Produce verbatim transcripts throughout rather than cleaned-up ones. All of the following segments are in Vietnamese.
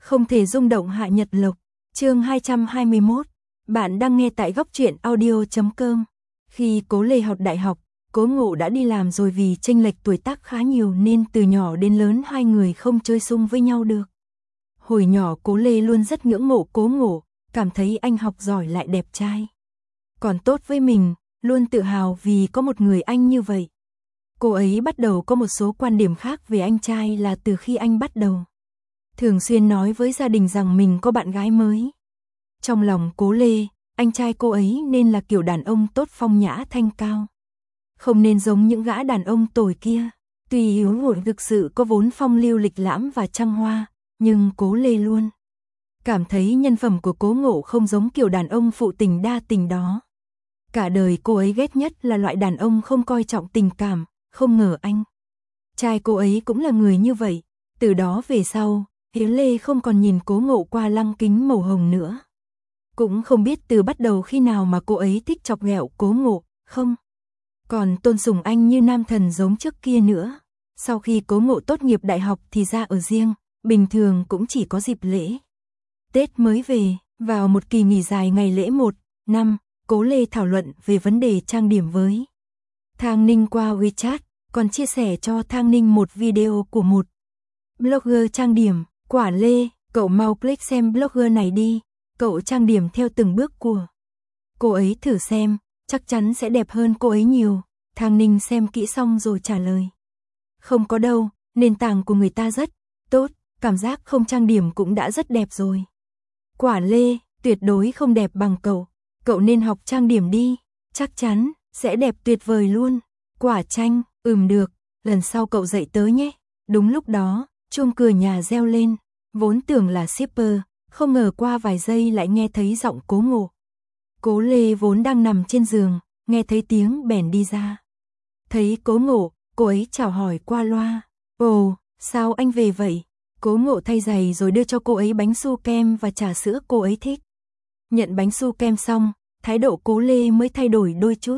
Không thể rung động Hạ Nhật Lộc. Chương hai trăm hai mươi mốt. Bạn đang nghe tại góc truyện audio chấm com. Khi Cố Lê học đại học, Cố Ngộ đã đi làm rồi, vì chênh lệch tuổi tác khá nhiều nên từ nhỏ đến lớn hai người không chơi chung với nhau được. Hồi nhỏ Cố Lê luôn rất ngưỡng mộ Cố Ngộ, cảm thấy anh học giỏi lại đẹp trai. Còn tốt với mình, luôn tự hào vì có một người anh như vậy. Cô ấy bắt đầu có một số quan điểm khác về anh trai là từ khi anh bắt đầu thường xuyên nói với gia đình rằng mình có bạn gái mới. Trong lòng Cố Lê, anh trai cô ấy nên là kiểu đàn ông tốt, phong nhã thanh cao. Không nên giống những gã đàn ông tồi kia. Tuy Hiếu Hội thực sự có vốn phong lưu lịch lãm và trăng hoa, nhưng Cố Lê luôn cảm thấy nhân phẩm của Cố Ngộ không giống kiểu đàn ông phụ tình đa tình đó. Cả đời cô ấy ghét nhất là loại đàn ông không coi trọng tình cảm, không ngờ anh trai cô ấy cũng là người như vậy. Từ đó về sau, Hiếu Lê không còn nhìn Cố Ngộ qua lăng kính màu hồng nữa. Cũng không biết từ bắt đầu khi nào mà cô ấy thích chọc ghẹo Cố Ngộ, không còn tôn sùng anh như nam thần giống trước kia nữa. Sau khi Cố Ngộ tốt nghiệp đại học thì ra ở riêng, bình thường cũng chỉ có dịp lễ Tết mới về. Vào một kỳ nghỉ dài ngày lễ một năm, Cố Lê thảo luận về vấn đề trang điểm với Thang Ninh qua WeChat, còn chia sẻ cho Thang Ninh một video của một blogger trang điểm. Quả Lê, cậu mau click xem blogger này đi, cậu trang điểm theo từng bước của cô ấy thử xem, chắc chắn sẽ đẹp hơn cô ấy nhiều. Thang Ninh xem kỹ xong rồi trả lời: không có đâu, nền tảng của người ta rất tốt, cảm giác không trang điểm cũng đã rất đẹp rồi. Quả Lê, tuyệt đối không đẹp bằng cậu, cậu nên học trang điểm đi, chắc chắn sẽ đẹp tuyệt vời luôn. Quả Chanh, ừm được, lần sau cậu dạy tớ nhé. Đúng lúc đó, chuông cửa nhà reo lên, vốn tưởng là shipper, không ngờ qua vài giây lại nghe thấy giọng Cố Ngộ. Cố Lê vốn đang nằm trên giường, nghe thấy tiếng bèn đi ra. Thấy Cố Ngộ, cô ấy chào hỏi qua loa: ồ, sao anh về vậy? Cố Ngộ thay giày rồi đưa cho cô ấy bánh su kem và trà sữa cô ấy thích. Nhận bánh su kem xong, thái độ Cố Lê mới thay đổi đôi chút.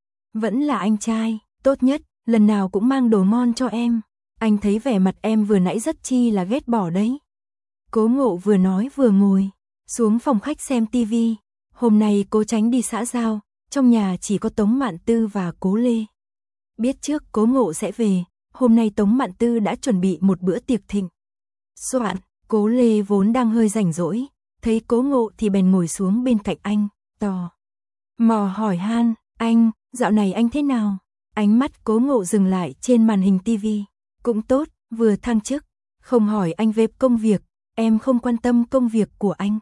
Vẫn là anh trai, tốt nhất, lần nào cũng mang đồ ngon cho em. Anh thấy vẻ mặt em vừa nãy rất chi là ghét bỏ đấy. Cố Ngộ vừa nói vừa ngồi xuống phòng khách xem tivi. Hôm nay Cố Tránh đi xã giao, trong nhà chỉ có Tống Mạn Tư và Cố Lê. Biết trước Cố Ngộ sẽ về, hôm nay Tống Mạn Tư đã chuẩn bị một bữa tiệc thịnh soạn. Cố Lê vốn đang hơi rảnh rỗi, thấy Cố Ngộ thì bèn ngồi xuống bên cạnh anh, tò mò hỏi han: anh, dạo này anh thế nào? Ánh mắt Cố Ngộ dừng lại trên màn hình tivi. Cũng tốt, vừa thăng chức, không hỏi anh về công việc, em không quan tâm công việc của anh.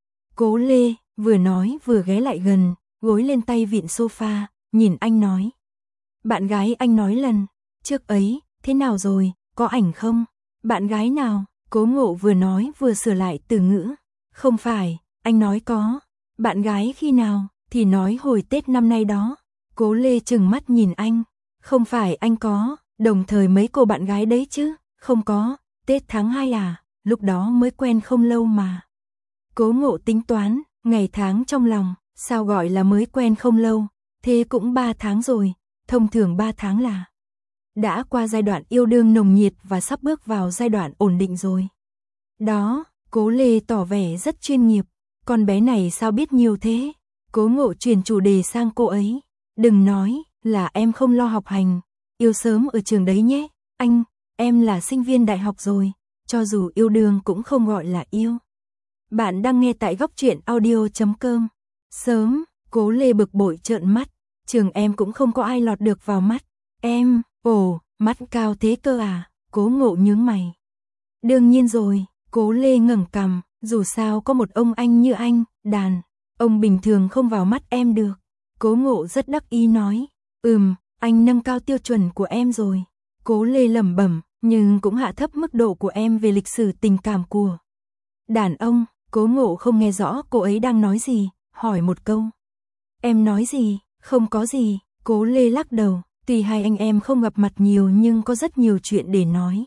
Cố Lê vừa nói vừa ghé lại gần, gối lên tay vịn sofa, nhìn anh nói: bạn gái anh nói lần trước ấy, thế nào rồi, có ảnh không? Bạn gái nào? Cố Ngộ vừa nói vừa sửa lại từ ngữ: không phải, anh nói có. Bạn gái khi nào? Thì nói hồi Tết năm nay đó. Cố Lê trừng mắt nhìn anh: không phải anh có đồng thời mấy cô bạn gái đấy chứ? Không có, Tết tháng hai à, lúc đó mới quen không lâu mà. Cố Ngộ tính toán ngày tháng trong lòng, sao gọi là mới quen không lâu, thế cũng ba tháng rồi, thông thường ba tháng là đã qua giai đoạn yêu đương nồng nhiệt và sắp bước vào giai đoạn ổn định rồi. Đó, Cố Lê tỏ vẻ rất chuyên nghiệp, con bé này sao biết nhiều thế? Cố Ngộ chuyển chủ đề sang cô ấy: đừng nói là em không lo học hành, yêu sớm ở trường đấy nhé. Anh, em là sinh viên đại học rồi, cho dù yêu đương cũng không gọi là yêu. Bạn đang nghe tại góc truyện audio chấm com. Sớm, Cố Lê bực bội trợn mắt, trường em cũng không có ai lọt được vào mắt em. Ồ, mắt cao thế cơ à? Cố Ngộ nhướng mày. Đương nhiên rồi. Cố Lê ngẩng cằm, dù sao có một ông anh như anh, đàn ông bình thường không vào mắt em được. Cố Ngộ rất đắc ý nói: ừm, anh nâng cao tiêu chuẩn của em rồi. Cố Lê lẩm bẩm, nhưng cũng hạ thấp mức độ của em về lịch sử tình cảm của đàn ông. Cố Ngộ không nghe rõ cô ấy đang nói gì, hỏi một câu: em nói gì? Không có gì. Cố Lê lắc đầu, tuy hai anh em không gặp mặt nhiều nhưng có rất nhiều chuyện để nói.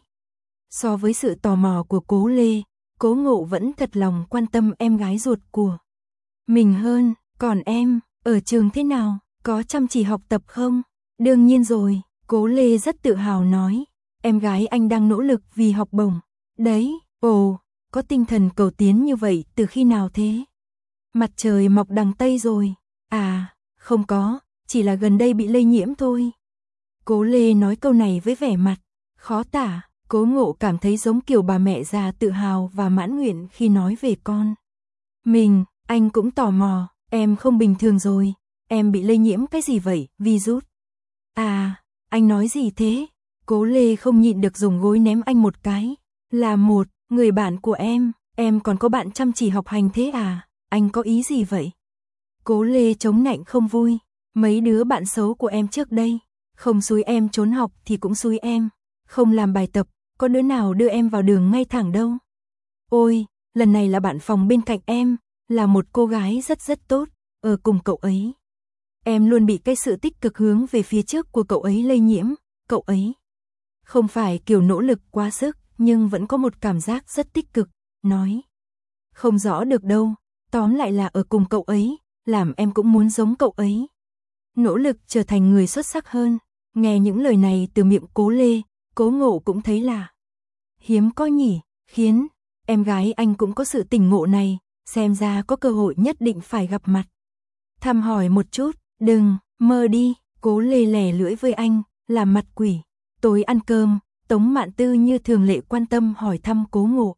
So với sự tò mò của Cố Lê, Cố Ngộ vẫn thật lòng quan tâm em gái ruột của mình hơn. Còn em, ở trường thế nào? Có chăm chỉ học tập không? Đương nhiên rồi, Cố Lê rất tự hào nói. Em gái anh đang nỗ lực vì học bổng. Đấy, ồ, có tinh thần cầu tiến như vậy từ khi nào thế? Mặt trời mọc đằng Tây rồi. À, không có, chỉ là gần đây bị lây nhiễm thôi. Cố Lê nói câu này với vẻ mặt khó tả. Cố Ngộ cảm thấy giống kiểu bà mẹ già tự hào và mãn nguyện khi nói về con mình. Anh cũng tò mò, em không bình thường rồi, em bị lây nhiễm cái gì vậy, virus? À, anh nói gì thế? Cố Lê không nhịn được dùng gối ném anh một cái. Là một người bạn của em, em còn có bạn chăm chỉ học hành thế à? Anh có ý gì vậy? Cố Lê chống nạnh không vui. Mấy đứa bạn xấu của em trước đây, không xúi em trốn học thì cũng xúi em không làm bài tập, có đứa nào đưa em vào đường ngay thẳng đâu. Ôi, lần này là bạn phòng bên cạnh em, là một cô gái rất rất tốt, ở cùng cậu ấy. Em luôn bị cái sự tích cực hướng về phía trước của cậu ấy lây nhiễm, cậu ấy không phải kiểu nỗ lực quá sức, nhưng vẫn có một cảm giác rất tích cực, nói không rõ được đâu, tóm lại là ở cùng cậu ấy, làm em cũng muốn giống cậu ấy. Nỗ lực trở thành người xuất sắc hơn. Nghe những lời này từ miệng Cố Lê, Cố Ngộ cũng thấy là hiếm có nhỉ, khiến em gái anh cũng có sự tỉnh ngộ này, xem ra có cơ hội nhất định phải gặp mặt. Thăm hỏi một chút, đừng, mơ đi, Cố Lê lè lưỡi với anh, làm mặt quỷ. Tối ăn cơm, Tống Mạn Tư như thường lệ quan tâm hỏi thăm Cố Ngộ.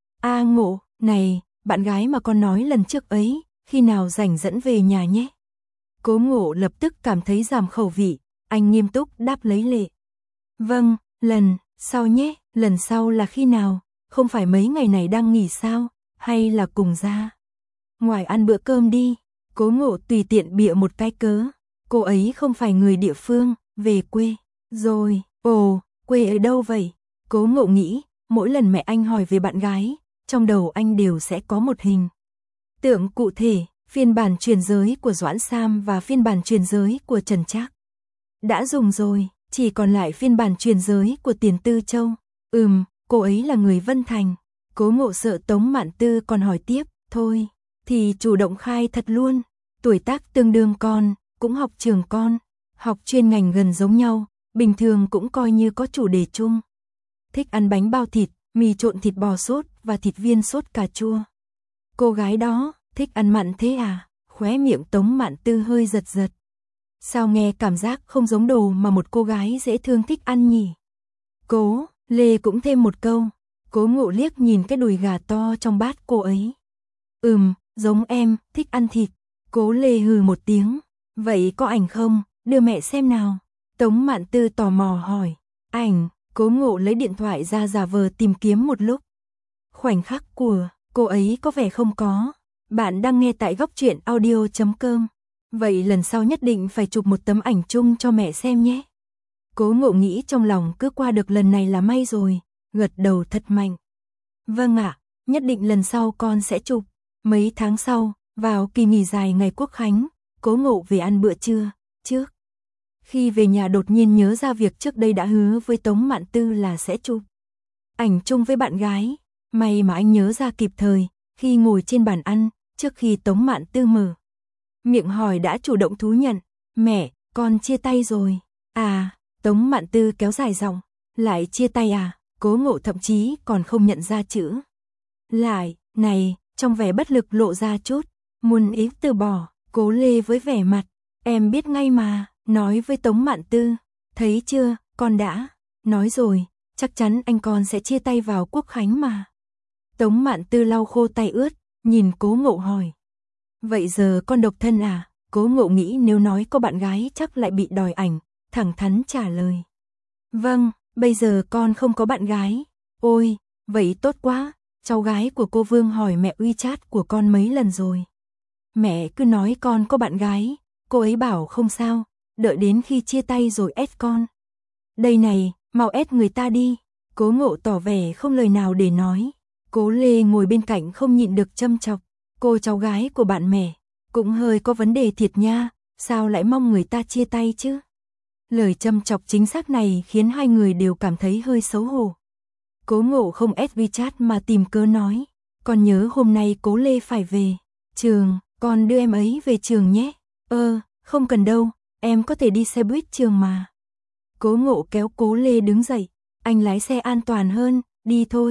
A Ngộ, này, bạn gái mà con nói lần trước ấy, khi nào rảnh dẫn về nhà nhé. Cố Ngộ lập tức cảm thấy giảm khẩu vị, anh nghiêm túc đáp lấy lệ. Vâng, lần sau nhé, lần sau là khi nào, không phải mấy ngày này đang nghỉ sao, hay là cùng ra ngoài ăn bữa cơm đi. Cố Ngộ tùy tiện bịa một cái cớ, cô ấy không phải người địa phương, về quê rồi. Ồ, quê ở đâu vậy? Cố Ngộ nghĩ, mỗi lần mẹ anh hỏi về bạn gái, trong đầu anh đều sẽ có một hình tượng cụ thể, phiên bản truyền giới của Doãn Sam và phiên bản truyền giới của Trần Trác đã dùng rồi, chỉ còn lại phiên bản truyền giới của Tiền Tư Châu. Ừm, cô ấy là người Vân Thành. Cố Ngộ sợ Tống Mạn Tư còn hỏi tiếp, thôi, thì chủ động khai thật luôn, tuổi tác tương đương con, cũng học trường con, học chuyên ngành gần giống nhau, bình thường cũng coi như có chủ đề chung. Thích ăn bánh bao thịt, mì trộn thịt bò sốt và thịt viên sốt cà chua. Cô gái đó, thích ăn mặn thế à? Khóe miệng Tống Mạn Tư hơi giật giật. Sao nghe cảm giác không giống đồ mà một cô gái dễ thương thích ăn nhỉ? Cố Lê cũng thêm một câu. Cố Ngộ liếc nhìn cái đùi gà to trong bát cô ấy. Ừm, giống em, thích ăn thịt. Cố Lê hừ một tiếng. Vậy có ảnh không? Đưa mẹ xem nào. Tống Mạn Tư tò mò hỏi. Ảnh? Cố Ngộ lấy điện thoại ra giả vờ tìm kiếm một lúc. Khoảnh khắc của cô ấy có vẻ không có. Bạn đang nghe tại góc truyện audio chấm com. Vậy lần sau nhất định phải chụp một tấm ảnh chung cho mẹ xem nhé. Cố Ngộ nghĩ trong lòng cứ qua được lần này là may rồi, gật đầu thật mạnh. Vâng ạ, nhất định lần sau con sẽ chụp. Mấy tháng sau, vào kỳ nghỉ dài ngày Quốc Khánh, Cố Ngộ về ăn bữa trưa, trước. Khi về nhà đột nhiên nhớ ra việc trước đây đã hứa với Tống Mạn Tư là sẽ chụp ảnh chung với bạn gái. May mà anh nhớ ra kịp thời, khi ngồi trên bàn ăn, trước khi Tống Mạn Tư mở miệng hỏi đã chủ động thú nhận. Mẹ, con chia tay rồi. À, Tống Mạn Tư kéo dài giọng. Lại chia tay à? Cố Ngộ thậm chí còn không nhận ra chữ lại, này, trong vẻ bất lực lộ ra chút muốn ý từ bỏ. Cố Lê với vẻ mặt, em biết ngay mà, nói với Tống Mạn Tư. Thấy chưa, con đã nói rồi, chắc chắn anh con sẽ chia tay vào Quốc Khánh mà. Tống Mạn Tư lau khô tay ướt, nhìn Cố Ngộ hỏi. Vậy giờ con độc thân à? Cố Ngộ nghĩ nếu nói có bạn gái chắc lại bị đòi ảnh, thẳng thắn trả lời. Vâng, bây giờ con không có bạn gái. Ôi, vậy tốt quá, cháu gái của cô Vương hỏi mẹ WeChat của con mấy lần rồi. Mẹ cứ nói con có bạn gái, cô ấy bảo không sao, đợi đến khi chia tay rồi ép con. Đây này, mau ép người ta đi. Cố Ngộ tỏ vẻ không lời nào để nói. Cố Lê ngồi bên cạnh không nhịn được châm chọc. Cô cháu gái của bạn mẹ, cũng hơi có vấn đề thiệt nha, sao lại mong người ta chia tay chứ? Lời châm chọc chính xác này khiến hai người đều cảm thấy hơi xấu hổ. Cố Ngộ không ép WeChat mà tìm cớ nói. Con nhớ hôm nay Cố Lê phải về trường, con đưa em ấy về trường nhé. Ơ, không cần đâu, em có thể đi xe buýt trường mà. Cố Ngộ kéo Cố Lê đứng dậy. Anh lái xe an toàn hơn, đi thôi.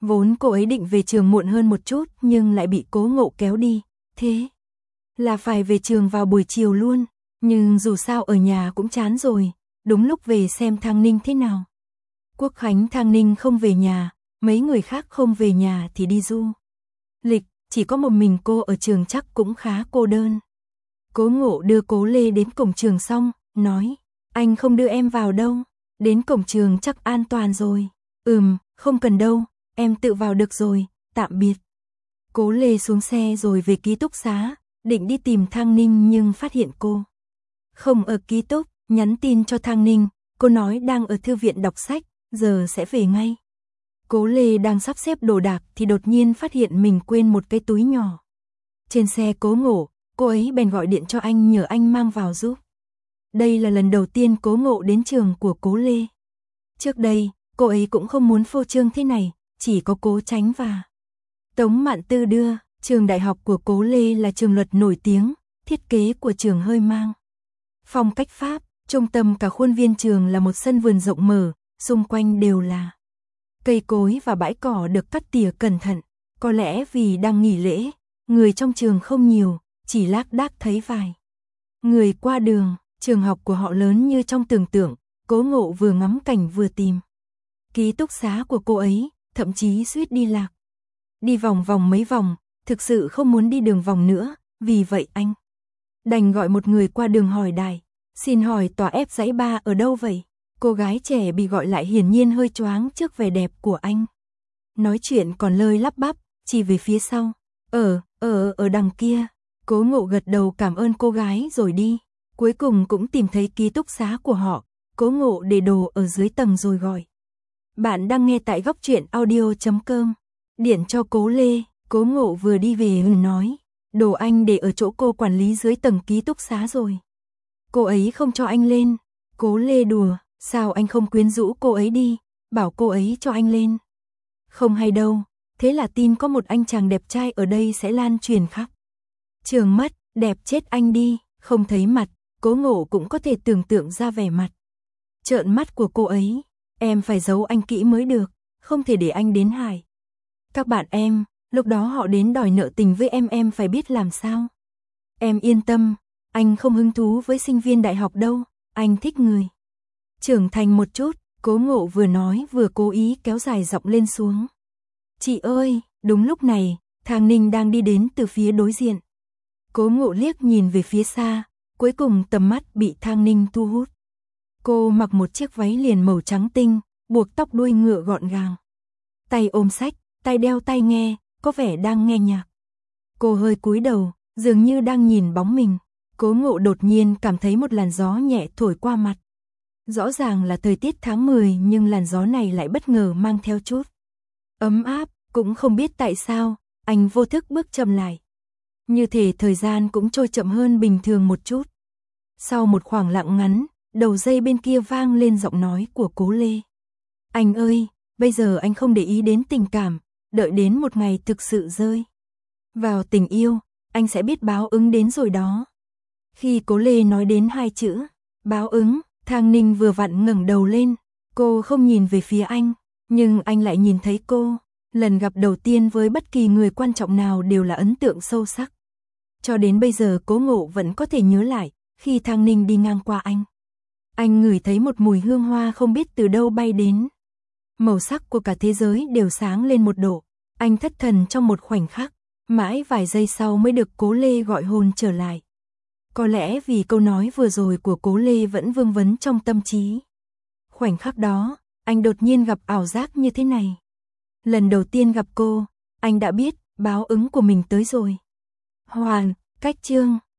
Vốn cô ấy định về trường muộn hơn một chút nhưng lại bị Cố Ngộ kéo đi, thế là phải về trường vào buổi chiều luôn, nhưng dù sao ở nhà cũng chán rồi, đúng lúc về xem Thang Ninh thế nào. Quốc khánh Thang Ninh không về nhà, mấy người khác không về nhà thì đi du lịch, chỉ có một mình cô ở trường chắc cũng khá cô đơn. Cố Ngộ đưa Cố Lê đến cổng trường xong, nói, anh không đưa em vào đâu, đến cổng trường chắc an toàn rồi. Ừm, không cần đâu, em tự vào được rồi, tạm biệt. Cố Lê xuống xe rồi về ký túc xá, định đi tìm Thang Ninh nhưng phát hiện cô không ở ký túc, nhắn tin cho Thang Ninh, cô nói đang ở thư viện đọc sách, giờ sẽ về ngay. Cố Lê đang sắp xếp đồ đạc thì đột nhiên phát hiện mình quên một cái túi nhỏ. Trên xe Cố Ngộ, cô ấy bèn gọi điện cho anh nhờ anh mang vào giúp. Đây là lần đầu tiên Cố Ngộ đến trường của Cố Lê. Trước đây, cô ấy cũng không muốn phô trương thế này, chỉ có Cố Chánh và Tống Mạn Tư đưa. Trường đại học của Cố Lê là trường luật nổi tiếng, thiết kế của trường hơi mang phong cách Pháp, trung tâm cả khuôn viên trường là một sân vườn rộng mở, xung quanh đều là cây cối và bãi cỏ được cắt tỉa cẩn thận. Có lẽ vì đang nghỉ lễ, người trong trường không nhiều, chỉ lác đác thấy vài người qua đường. Trường học của họ lớn như trong tưởng tượng, Cố Ngộ vừa ngắm cảnh vừa tìm ký túc xá của cô ấy, thậm chí suýt đi lạc. Đi vòng vòng mấy vòng, thực sự không muốn đi đường vòng nữa, vì vậy anh đành gọi một người qua đường hỏi đại, xin hỏi tòa ép dãy ba ở đâu vậy? Cô gái trẻ bị gọi lại hiển nhiên hơi choáng trước vẻ đẹp của anh. Nói chuyện còn lơi lắp bắp, chỉ về phía sau. Ở, ở, ở đằng kia. Cố Ngộ gật đầu cảm ơn cô gái rồi đi. Cuối cùng cũng tìm thấy ký túc xá của họ. Cố Ngộ để đồ ở dưới tầng rồi gọi. Bạn đang nghe tại góc truyện audio chấm com. Điện cho Cố Lê. Cố Ngộ vừa đi về vừa nói, đồ anh để ở chỗ cô quản lý dưới tầng ký túc xá rồi. Cô ấy không cho anh lên. Cố Lê đùa, sao anh không quyến rũ cô ấy đi, bảo cô ấy cho anh lên. Không hay đâu, thế là tin có một anh chàng đẹp trai ở đây sẽ lan truyền khắp trường mất, đẹp chết anh đi, không thấy mặt, Cố Ngộ cũng có thể tưởng tượng ra vẻ mặt trợn mắt của cô ấy. Em phải giấu anh kỹ mới được, không thể để anh đến hại các bạn em. Lúc đó họ đến đòi nợ tình với em em phải biết làm sao. Em yên tâm, anh không hứng thú với sinh viên đại học đâu, anh thích người trưởng thành một chút. Cố Ngộ vừa nói vừa cố ý kéo dài giọng lên xuống. Chị ơi, đúng lúc này, Thang Ninh đang đi đến từ phía đối diện. Cố Ngộ liếc nhìn về phía xa, cuối cùng tầm mắt bị Thang Ninh thu hút. Cô mặc một chiếc váy liền màu trắng tinh, buộc tóc đuôi ngựa gọn gàng. Tay ôm sách, tay đeo tai nghe, có vẻ đang nghe nhạc. Cô hơi cúi đầu, dường như đang nhìn bóng mình. Cố Ngộ đột nhiên cảm thấy một làn gió nhẹ thổi qua mặt. Rõ ràng là thời tiết tháng mười nhưng làn gió này lại bất ngờ mang theo chút ấm áp, cũng không biết tại sao, anh vô thức bước chậm lại. Như thể thời gian cũng trôi chậm hơn bình thường một chút. Sau một khoảng lặng ngắn, đầu dây bên kia vang lên giọng nói của Cố Lê. Anh ơi, bây giờ anh không để ý đến tình cảm, đợi đến một ngày thực sự rơi vào tình yêu, anh sẽ biết báo ứng đến rồi đó. Khi Cố Lê nói đến hai chữ báo ứng, Thang Ninh vừa vặn ngẩng đầu lên. Cô không nhìn về phía anh, nhưng anh lại nhìn thấy cô. Lần gặp đầu tiên với bất kỳ người quan trọng nào đều là ấn tượng sâu sắc. Cho đến bây giờ Cố Ngộ vẫn có thể nhớ lại, khi Thang Ninh đi ngang qua anh. Anh ngửi thấy một mùi hương hoa không biết từ đâu bay đến. Màu sắc của cả thế giới đều sáng lên một độ. Anh thất thần trong một khoảnh khắc, mãi vài giây sau mới được Cố Lê gọi hồn trở lại. Có lẽ vì câu nói vừa rồi của Cố Lê vẫn vương vấn trong tâm trí. Khoảnh khắc đó, anh đột nhiên gặp ảo giác như thế này. Lần đầu tiên gặp cô, anh đã biết báo ứng của mình tới rồi. Hoàn, cách chương